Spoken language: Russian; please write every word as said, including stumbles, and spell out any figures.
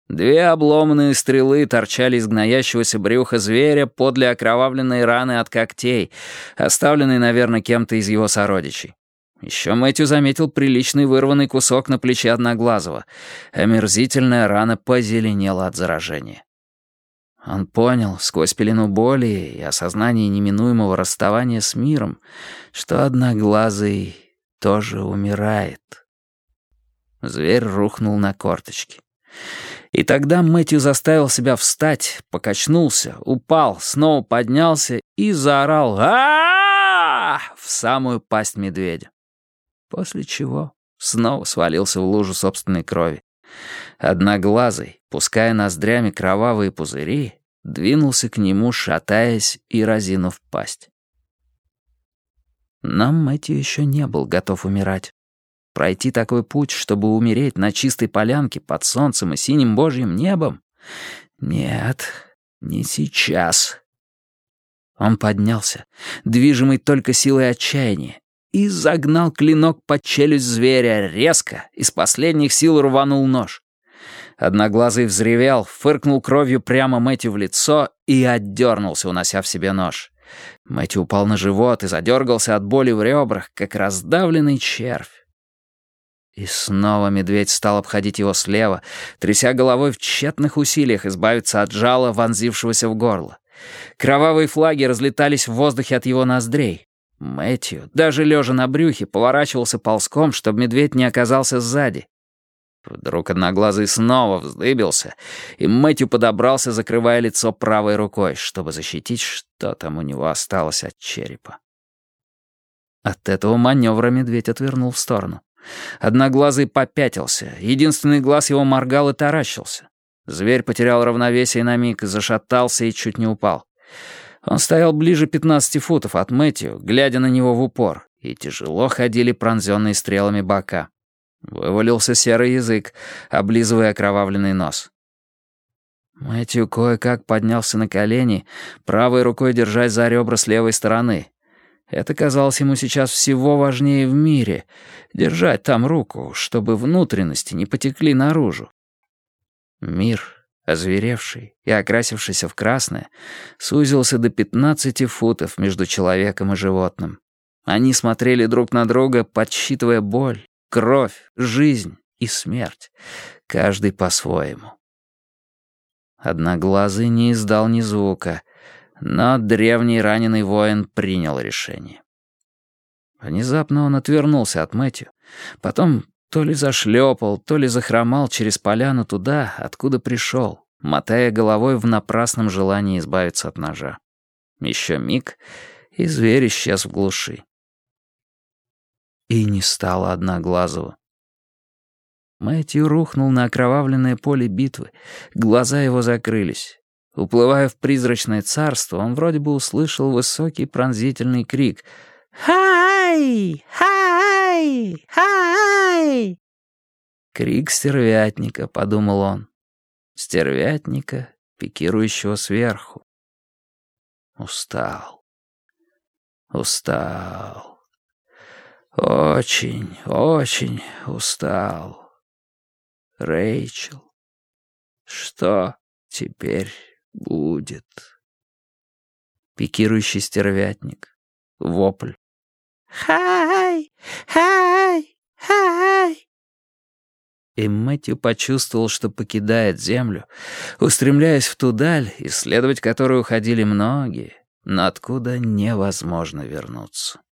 Две обломанные стрелы торчали из гноящегося брюха зверя подле окровавленной раны от когтей, оставленной, наверное, кем-то из его сородичей. Еще Мэтью заметил приличный вырванный кусок на плече Одноглазого. Омерзительная рана позеленела от заражения. Он понял, сквозь пелену боли и осознание неминуемого расставания с миром, что Одноглазый тоже умирает. Зверь рухнул на корточки. И тогда Мэтью заставил себя встать, покачнулся, упал, снова поднялся и заорал а в самую пасть медведя. После чего снова свалился в лужу собственной крови. Одноглазый, пуская ноздрями кровавые пузыри, двинулся к нему, шатаясь и разинув пасть. Но Мэтью еще не был готов умирать. Пройти такой путь, чтобы умереть на чистой полянке под солнцем и синим божьим небом? Нет, не сейчас. Он поднялся, движимый только силой отчаяния, и загнал клинок под челюсть зверя резко, из последних сил рванул нож. Одноглазый взревел, фыркнул кровью прямо Мэтью в лицо и отдернулся, унося в себе нож. Мэтью упал на живот и задергался от боли в ребрах, как раздавленный червь. И снова медведь стал обходить его слева, тряся головой в тщетных усилиях избавиться от жала, вонзившегося в горло. Кровавые флаги разлетались в воздухе от его ноздрей. Мэтью, даже лежа на брюхе, поворачивался ползком, чтобы медведь не оказался сзади. Вдруг Одноглазый снова вздыбился, и Мэтью подобрался, закрывая лицо правой рукой, чтобы защитить, что там у него осталось от черепа. От этого маневра медведь отвернул в сторону. Одноглазый попятился, единственный глаз его моргал и таращился. Зверь потерял равновесие на миг, зашатался и чуть не упал. Он стоял ближе пятнадцати футов от Мэтью, глядя на него в упор, и тяжело ходили пронзенные стрелами бока. Вывалился серый язык, облизывая окровавленный нос. Мэтью кое-как поднялся на колени, правой рукой держась за ребра с левой стороны. Это казалось ему сейчас всего важнее в мире — держать там руку, чтобы внутренности не потекли наружу. Мир, озверевший и окрасившийся в красное, сузился до пятнадцати футов между человеком и животным. Они смотрели друг на друга, подсчитывая боль, кровь, жизнь и смерть, каждый по-своему. Одноглазый не издал ни звука, но древний раненый воин принял решение. Внезапно он отвернулся от Мэтью, потом то ли зашлепал, то ли захромал через поляну туда, откуда пришел, мотая головой в напрасном желании избавиться от ножа. Еще миг, и зверь исчез в глуши. И не стало Одноглазого. Мэтью рухнул на окровавленное поле битвы, глаза его закрылись. Уплывая в призрачное царство, он вроде бы услышал высокий пронзительный крик «Хай! Хай! Хай!» Крик стервятника, подумал он. Стервятника, пикирующего сверху. Устал. Устал. Очень, очень устал. Рэйчел, что теперь будет? Пикирующий стервятник. Вопль. «Хай! Хай! Хай!» И Мэтью почувствовал, что покидает землю, устремляясь в ту даль, исследовать которую ходили многие, но откуда невозможно вернуться.